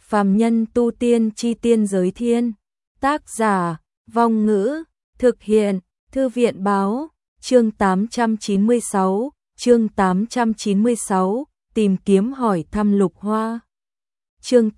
Phàm nhân tu tiên chi tiên giới thiên. Tác giả, Vong Ngữ, thực hiện, Thư viện báo, chương 896, tìm kiếm hỏi thăm Lục Hoa. Chương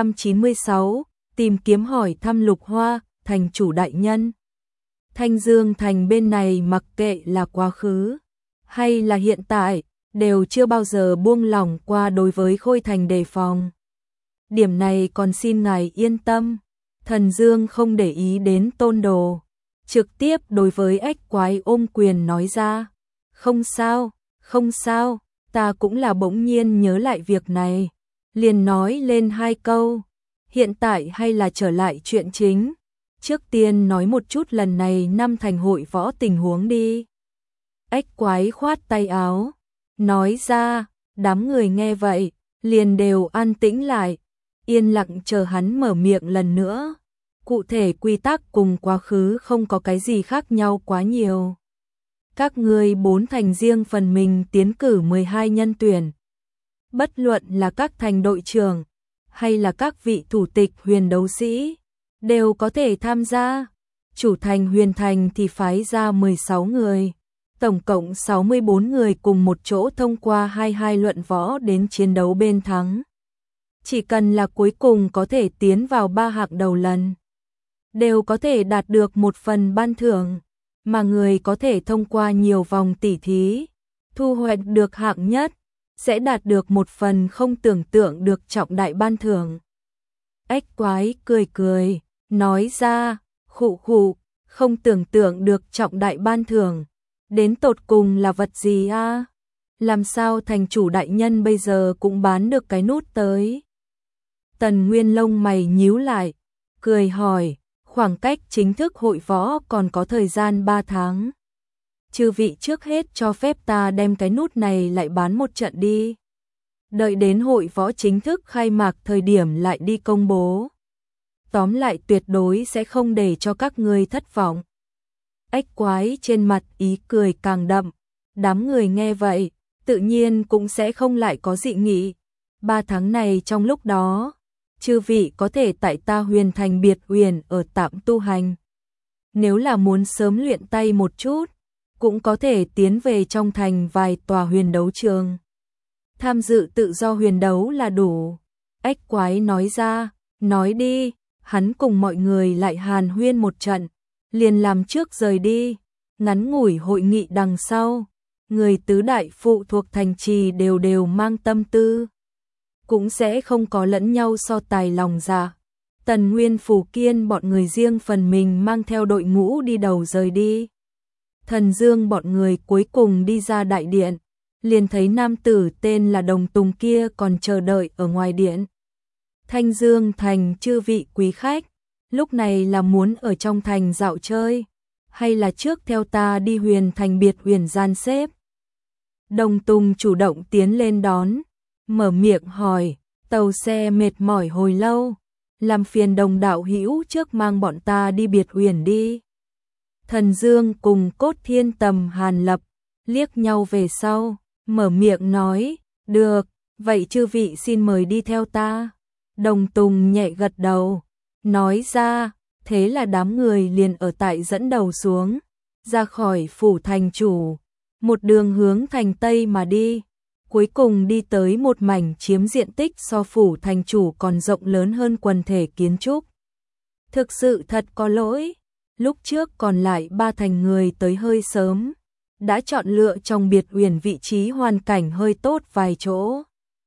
896, tìm kiếm hỏi thăm Lục Hoa, thành chủ đại nhân. Thanh Dương thành bên này mặc kệ là quá khứ hay là hiện tại, đều chưa bao giờ buông lỏng qua đối với Khôi thành đề phòng. Điểm này còn xin ngài yên tâm. Thần Dương không để ý đến Tôn Đồ, trực tiếp đối với Ếch Quái ôm quyền nói ra. Không sao, không sao, ta cũng là bỗng nhiên nhớ lại việc này. Liền nói lên hai câu, hiện tại hay là trở lại chuyện chính. Trước tiên nói một chút lần này năm thành hội võ tình huống đi. Ếch Quái khoát tay áo, nói ra, đám người nghe vậy, liền đều an tĩnh lại, yên lặng chờ hắn mở miệng lần nữa. Cụ thể quy tắc cùng quá khứ không có cái gì khác nhau quá nhiều. Các ngươi 4 thành riêng phần mình tiến cử 12 nhân tuyển. Bất luận là các thành đội trưởng, hay là các vị thủ tịch huyền đấu sĩ, đều có thể tham gia. Chủ thành Huyền Thành thì phái ra 16 người. Tổng cộng 64 người cùng một chỗ thông qua 22 luận võ đến chiến đấu bên thắng. Chỉ cần là cuối cùng có thể tiến vào 3 hạng đầu lần, đều có thể đạt được một phần ban thưởng, mà người có thể thông qua nhiều vòng tỉ thí, thu hoạch được hạng nhất, sẽ đạt được một phần không tưởng tượng được trọng đại ban thưởng. Ếch Quái cười cười, nói ra, khụ khụ, không tưởng tượng được trọng đại ban thưởng, đến tột cùng là vật gì a? Làm sao thành chủ đại nhân bây giờ cũng bán được cái nút tới? Tần Nguyên lông mày nhíu lại, cười hỏi, khoảng cách chính thức hội võ còn có thời gian 3 tháng. Chư vị trước hết cho phép ta đem cái nút này lại bán một trận đi. Đợi đến hội võ chính thức khai mạc thời điểm lại đi công bố. Tóm lại tuyệt đối sẽ không để cho các ngươi thất vọng. Ếch Quái trên mặt ý cười càng đậm, đám người nghe vậy, tự nhiên cũng sẽ không lại có dị nghị. 3 tháng này trong lúc đó, chư vị có thể tại ta Huyền Thành biệt huyền ở tạm tu hành. Nếu là muốn sớm luyện tay một chút, cũng có thể tiến về trong thành vài tòa huyền đấu trường. Tham dự tự do huyền đấu là đủ. Ếch Quái nói ra, nói đi, hắn cùng mọi người lại hàn huyên một trận, liền làm trước rời đi. Ngắn ngủi hội nghị đằng sau, người tứ đại phụ thuộc thành trì đều mang tâm tư, cũng sẽ không có lẫn nhau so tài lòng dạ. Tần Nguyên Phù Kiên bọn người riêng phần mình mang theo đội ngũ đi đầu rời đi. Thần Dương bọn người cuối cùng đi ra đại điện, liền thấy nam tử tên là Đồng Tùng kia còn chờ đợi ở ngoài điện. Thanh Dương thành chư vị quý khách, lúc này là muốn ở trong thành dạo chơi, hay là trước theo ta đi Huyền Thành biệt huyền gian xếp? Đồng Tùng chủ động tiến lên đón, mở miệng hỏi, tàu xe mệt mỏi hồi lâu, làm phiền Đồng đạo hữu trước mang bọn ta đi biệt huyền đi. Thần Dương cùng Cốt Thiên Tầm Hàn Lập liếc nhau về sau, mở miệng nói, được, vậy chư vị xin mời đi theo ta. Đồng Tùng nhẹ gật đầu, nói ra, thế là đám người liền ở tại dẫn đầu xuống, ra khỏi phủ thành chủ, một đường hướng thành Tây mà đi, cuối cùng đi tới một mảnh chiếm diện tích so phủ thành chủ còn rộng lớn hơn quần thể kiến trúc. Thực sự thật có lỗi, lúc trước còn lại 3 thành người tới hơi sớm, đã chọn lựa trong biệt huyền vị trí hoàn cảnh hơi tốt vài chỗ.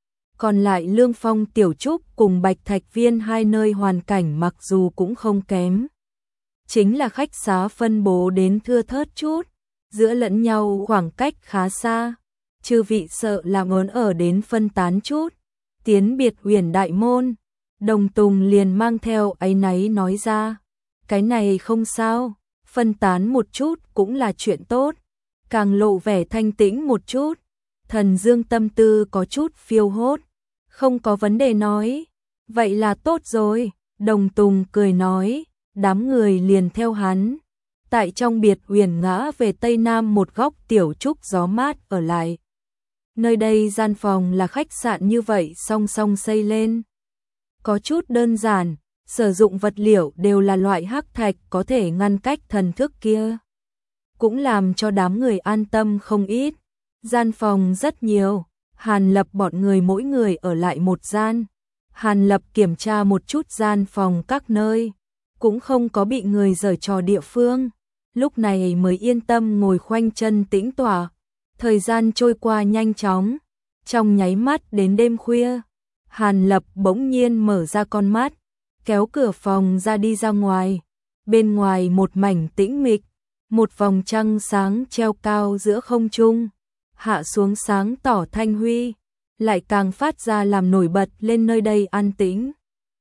Còn lại Lương Phong Tiểu Trúc cùng Bạch Thạch Viên 2 nơi hoàn cảnh mặc dù cũng không kém, chính là khách xá phân bố đến thưa thớt chút, giữa lẫn nhau khoảng cách khá xa, chư vị sợ là muốn ở đến phân tán chút. Tiến biệt huyền đại môn, Đồng Tùng liền mang theo áy náy nói ra, cái này không sao, phân tán một chút cũng là chuyện tốt, càng lộ vẻ thanh tĩnh một chút. Thần Dương tâm tư có chút phiêu hốt, không có vấn đề nói, vậy là tốt rồi. Đồng Tùng cười nói, đám người liền theo hắn, tại trong biệt huyền ngã về Tây Nam một góc tiểu trúc gió mát ở lại. Nơi đây gian phòng là khách sạn như vậy song song xây lên, có chút đơn giản, sử dụng vật liệu đều là loại hắc thạch có thể ngăn cách thần thức kia. Cũng làm cho đám người an tâm không ít. Gian phòng rất nhiều, Hàn Lập bọn người mỗi người ở lại một gian. Hàn Lập kiểm tra một chút gian phòng các nơi, cũng không có bị người giở trò địa phương. Lúc này mới yên tâm ngồi khoanh chân tĩnh tọa. Thời gian trôi qua nhanh chóng, trong nháy mắt đến đêm khuya. Hàn Lập bỗng nhiên mở ra con mắt, kéo cửa phòng ra đi ra ngoài. Bên ngoài một mảnh tĩnh mịch, một vòng trăng sáng treo cao giữa không trung, hạ xuống sáng tỏ thanh huy, lại càng phát ra làm nổi bật lên nơi đây an tĩnh.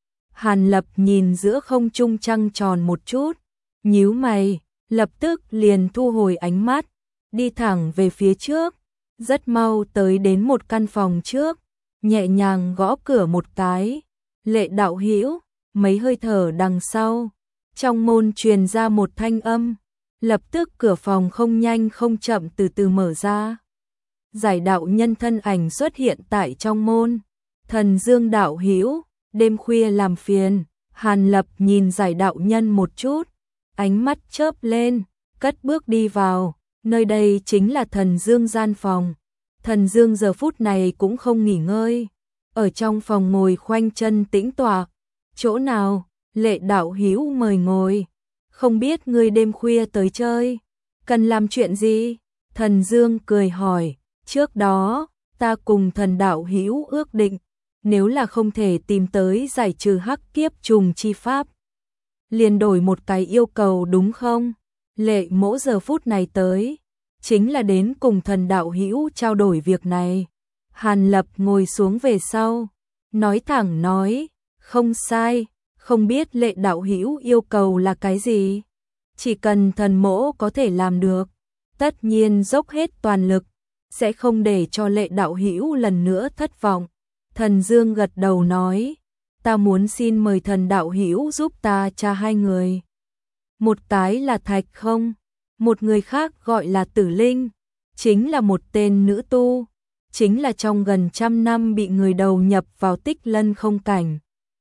Hàn Lập nhìn giữa không trung trăng tròn một chút, nhíu mày, lập tức liền thu hồi ánh mắt, đi thẳng về phía trước, rất mau tới đến một căn phòng trước, nhẹ nhàng gõ cửa một cái. Lệ đạo hữu, mấy hơi thở đằng sau, trong môn truyền ra một thanh âm, lập tức cửa phòng không nhanh không chậm từ từ mở ra. Giải đạo nhân thân ảnh xuất hiện tại trong môn. Thần Dương đạo hữu, đêm khuya làm phiền. Hàn Lập nhìn giải đạo nhân một chút, ánh mắt chớp lên, cất bước đi vào. Nơi đây chính là Thần Dương gian phòng. Thần Dương giờ phút này cũng không nghỉ ngơi, ở trong phòng ngồi khoanh chân tĩnh tọa. Chỗ nào? Lệ đạo hữu mời ngồi. Không biết ngươi đêm khuya tới chơi, cần làm chuyện gì? Thần Dương cười hỏi. Trước đó, ta cùng thần đạo hữu ước định, nếu là không thể tìm tới giải trừ hắc kiếp trùng chi pháp, liền đổi một cái yêu cầu đúng không? Lệ Mỗ giờ phút này tới, chính là đến cùng thần đạo hữu trao đổi việc này. Hàn Lập ngồi xuống về sau, nói thẳng nói, không sai, không biết Lệ đạo hữu yêu cầu là cái gì? Chỉ cần thần mỗ có thể làm được, tất nhiên dốc hết toàn lực, sẽ không để cho Lệ đạo hữu lần nữa thất vọng. Thần Dương gật đầu nói, ta muốn xin mời thần đạo hữu giúp ta tra hai người. Một cái là Thạch Không, một người khác gọi là Tử Linh, chính là một tên nữ tu, chính là trong gần 100 năm bị người đầu nhập vào Tích Lân không cảnh.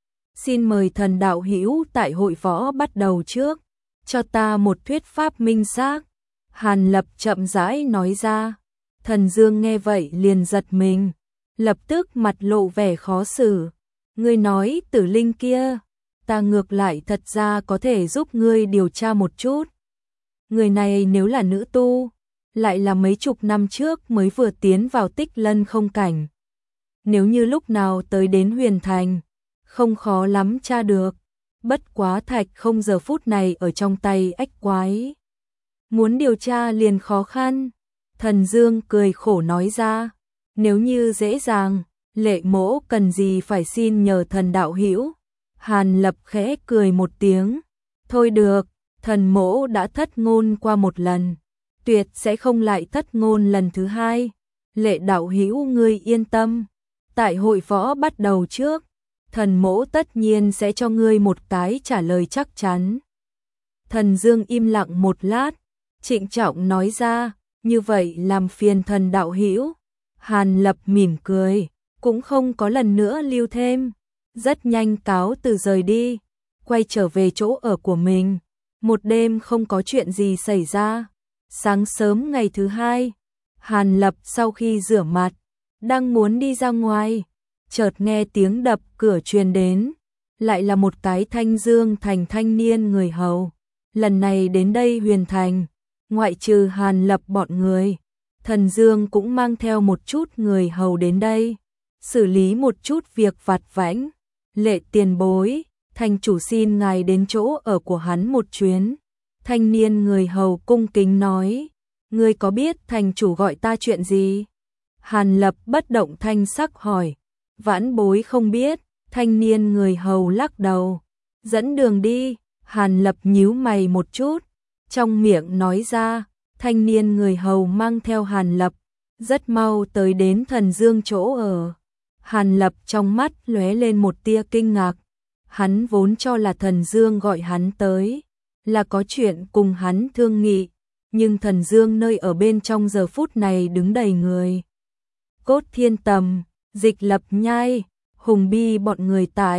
Xin mời thần đạo hữu tại hội võ bắt đầu trước, cho ta một thuyết pháp minh xác. Hàn Lập chậm rãi nói ra. Thần Dương nghe vậy liền giật mình, lập tức mặt lộ vẻ khó xử. Ngươi nói Tử Linh kia, ta ngược lại thật ra có thể giúp ngươi điều tra một chút. Người này nếu là nữ tu, lại là mấy chục năm trước mới vừa tiến vào Tích Lân không cảnh. Nếu như lúc nào tới đến Huyền Thành, không khó lắm tra được. Bất quá Thạch Không giờ phút này ở trong tay ách quái, muốn điều tra liền khó khăn. Thần Dương cười khổ nói ra, nếu như dễ dàng, Lệ Mỗ cần gì phải xin nhờ thần đạo hữu. Hàn Lập khẽ cười một tiếng, thôi được, thần mỗ đã thất ngôn qua một lần, tuyệt sẽ không lại thất ngôn lần thứ hai. Lệ đạo hữu ngươi yên tâm, tại hội võ bắt đầu trước, thần mỗ tất nhiên sẽ cho ngươi một cái trả lời chắc chắn. Thần Dương im lặng một lát, trịnh trọng nói ra, như vậy làm phiền thần đạo hữu. Hàn Lập mỉm cười, cũng không có lần nữa lưu thêm, rất nhanh cáo từ rời đi, quay trở về chỗ ở của mình. Một đêm không có chuyện gì xảy ra. Sáng sớm ngày thứ hai, Hàn Lập sau khi rửa mặt, đang muốn đi ra ngoài, chợt nghe tiếng đập cửa truyền đến, lại là một cái Thanh Dương thành thanh niên người hầu. Lần này đến đây Huyền Thành, ngoại trừ Hàn Lập bọn người, Thần Dương cũng mang theo một chút người hầu đến đây, xử lý một chút việc vặt vãnh. Lệ tiền bối, thành chủ xin ngài đến chỗ ở của hắn một chuyến. Thanh niên người hầu cung kính nói, ngươi có biết thành chủ gọi ta chuyện gì? Hàn Lập bất động thanh sắc hỏi, vãn bối không biết. Thanh niên người hầu lắc đầu, dẫn đường đi. Hàn Lập nhíu mày một chút, trong miệng nói ra. Thanh niên người hầu mang theo Hàn Lập, rất mau tới đến Thần Dương chỗ ở. Hàn Lập trong mắt lóe lên một tia kinh ngạc, hắn vốn cho là Thần Dương gọi hắn tới, là có chuyện cùng hắn thương nghị, nhưng Thần Dương nơi ở bên trong giờ phút này đứng đầy người. Cốt Thiên Tầm, Dịch Lập Nhai, Hùng Bi bọn người tại,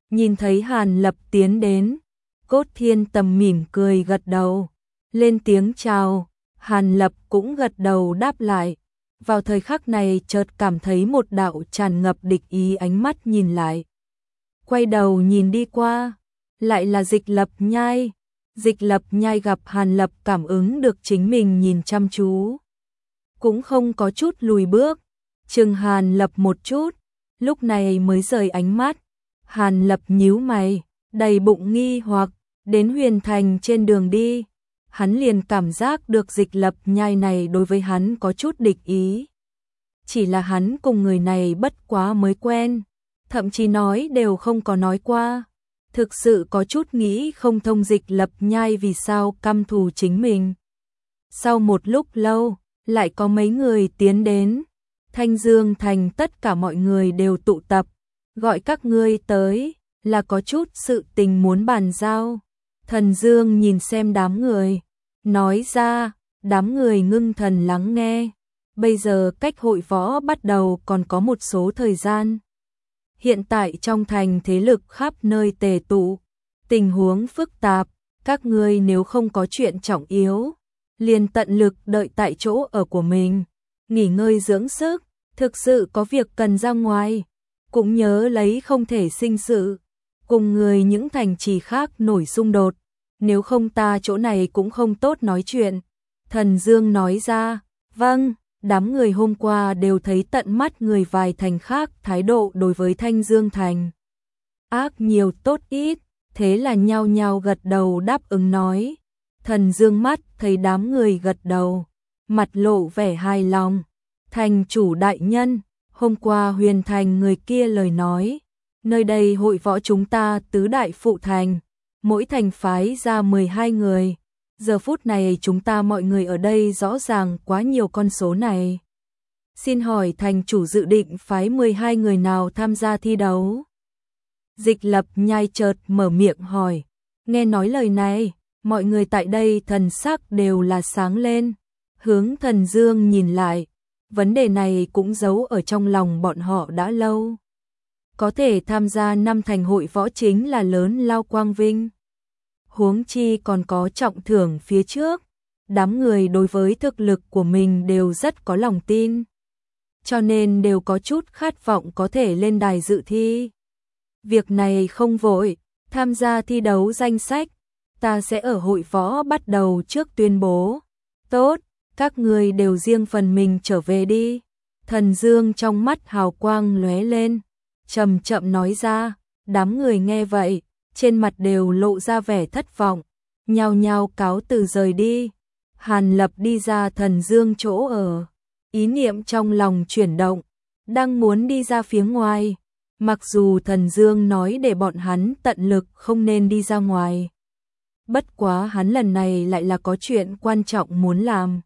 Nhìn thấy Hàn Lập tiến đến, Cốt Thiên Tầm mỉm cười gật đầu, lên tiếng chào, Hàn Lập cũng gật đầu đáp lại. Vào thời khắc này chợt cảm thấy một đạo tràn ngập địch ý ánh mắt nhìn lại. Quay đầu nhìn đi qua, lại là Dịch Lập Nhai. Dịch Lập Nhai gặp Hàn Lập cảm ứng được chính mình nhìn chăm chú, cũng không có chút lùi bước, chừng Hàn Lập một chút, lúc này mới rời ánh mắt. Hàn Lập nhíu mày, đầy bụng nghi hoặc, đến Huyền Thành trên đường đi, hắn liền cảm giác được Dịch Lập Nhai này đối với hắn có chút địch ý. Chỉ là hắn cùng người này bất quá mới quen, thậm chí nói đều không có nói qua. Thực sự có chút nghĩ không thông Dịch Lập Nhai vì sao căm thù chính mình. Sau một lúc lâu, lại có mấy người tiến đến. Thanh Dương Thành tất cả mọi người đều tụ tập, gọi các ngươi tới, là có chút sự tình muốn bàn giao. Thần Dương nhìn xem đám người, nói ra, đám người ngưng thần lắng nghe. Bây giờ cách hội võ bắt đầu còn có một số thời gian. Hiện tại trong thành thế lực khắp nơi tề tụ, tình huống phức tạp, các ngươi nếu không có chuyện trọng yếu, liền tận lực đợi tại chỗ ở của mình, nghỉ ngơi dưỡng sức, thực sự có việc cần ra ngoài, cũng nhớ lấy không thể sinh sự, cùng người những thành trì khác nổi xung đột, nếu không ta chỗ này cũng không tốt nói chuyện. Thần Dương nói ra, vâng. Đám người hôm qua đều thấy tận mắt người vài thành khác thái độ đối với Thanh Dương Thành ác nhiều tốt ít, thế là nhao nhao gật đầu đáp ứng nói. Thần Dương mắt thấy đám người gật đầu, mặt lộ vẻ hài lòng. Thành chủ đại nhân, hôm qua Huyền Thành người kia lời nói, nơi đây hội võ chúng ta tứ đại phụ thành, mỗi thành phái ra 12 người. Giờ phút này chúng ta mọi người ở đây rõ ràng quá nhiều con số này. Xin hỏi thành chủ dự định phái 12 người nào tham gia thi đấu? Dịch Lập Nhai chợt mở miệng hỏi. Nghe nói lời này, mọi người tại đây thần sắc đều là sáng lên. Hướng Thần Dương nhìn lại, vấn đề này cũng giấu ở trong lòng bọn họ đã lâu. Có thể tham gia 5 thành hội võ chính là lớn lao quang vinh. Huống chi còn có trọng thưởng phía trước, đám người đối với thực lực của mình đều rất có lòng tin, cho nên đều có chút khát vọng có thể lên đài dự thi. Việc này không vội, tham gia thi đấu danh sách, ta sẽ ở hội võ bắt đầu trước tuyên bố. Tốt, các người đều riêng phần mình trở về đi. Thần Dương trong mắt hào quang lóe lên, chậm chậm nói ra. Đám người nghe vậy, trên mặt đều lộ ra vẻ thất vọng, nhao nhao cáo từ rời đi. Hàn Lập đi ra Thần Dương chỗ ở, ý niệm trong lòng chuyển động, đang muốn đi ra phía ngoài. Mặc dù Thần Dương nói để bọn hắn tận lực không nên đi ra ngoài, bất quá hắn lần này lại là có chuyện quan trọng muốn làm.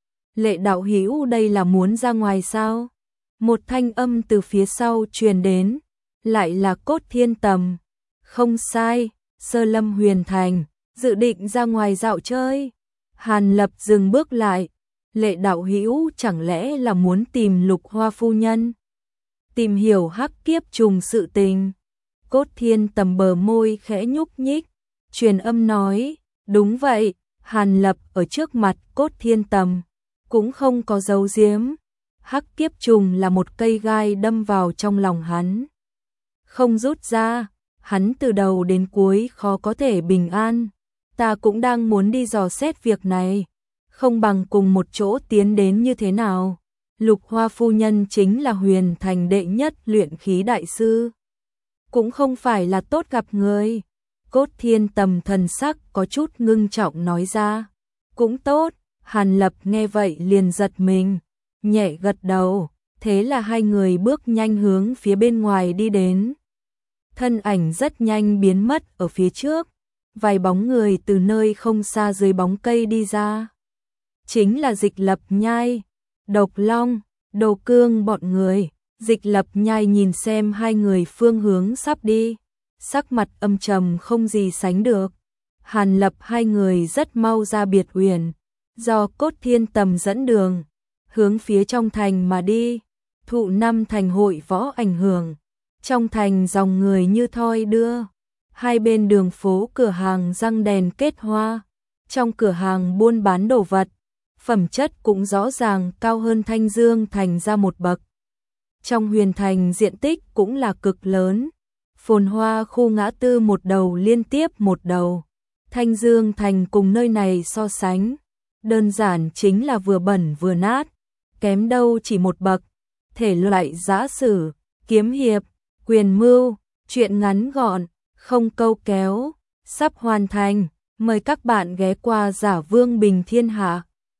Lệ đạo hữu đây là muốn ra ngoài sao? Một thanh âm từ phía sau truyền đến, lại là Cốt Thiên Tầm. Không sai, Sơ Lâm Huyền Thành, dự định ra ngoài dạo chơi. Hàn Lập dừng bước lại, Lệ đạo hữu chẳng lẽ là muốn tìm Lục Hoa phu nhân? Tìm hiểu hắc kiếp trùng sự tình. Cốt Thiên Tầm bờ môi khẽ nhúc nhích, truyền âm nói, đúng vậy. Hàn Lập ở trước mặt Cốt Thiên Tầm cũng không có giấu giếm, hắc kiếp trùng là một cây gai đâm vào trong lòng hắn, không rút ra, hắn từ đầu đến cuối khó có thể bình an. Ta cũng đang muốn đi dò xét việc này, không bằng cùng một chỗ tiến đến như thế nào? Lục Hoa phu nhân chính là Huyền Thành đệ nhất luyện khí đại sư, cũng không phải là tốt gặp người. Cốt Thiên Tầm thần sắc có chút ngưng trọng nói ra. Cũng tốt. Hàn Lập nghe vậy liền giật mình, nhẹ gật đầu, thế là hai người bước nhanh hướng phía bên ngoài đi đến. Thân ảnh rất nhanh biến mất ở phía trước, vài bóng người từ nơi không xa dưới bóng cây đi ra. Chính là Dịch Lập Nhai, Độc Long, Đồ Cương bọn người. Dịch Lập Nhai nhìn xem hai người phương hướng sắp đi, sắc mặt âm trầm không gì sánh được. Hàn Lập hai người rất mau ra biệt uyển, do Cốt Thiên Tầm dẫn đường, hướng phía trong thành mà đi. Thụ năm thành hội võ ảnh hưởng, Trong thành dòng người như thoi đưa, hai bên đường phố cửa hàng răng đèn kết hoa, trong cửa hàng buôn bán đồ vật, phẩm chất cũng rõ ràng cao hơn Thanh Dương thành ra một bậc. Trong Huyền thành diện tích cũng là cực lớn, phồn hoa khu ngã tư một đầu liên tiếp một đầu. Thanh Dương thành cùng nơi này so sánh, đơn giản chính là vừa bẩn vừa nát, kém đâu chỉ một bậc. Thể loại giã sử, kiếm hiệp, quyền mưu, truyện ngắn gọn, không câu kéo, sắp hoàn thành, mời các bạn ghé qua Giả Vương Bình Thiên Hạ.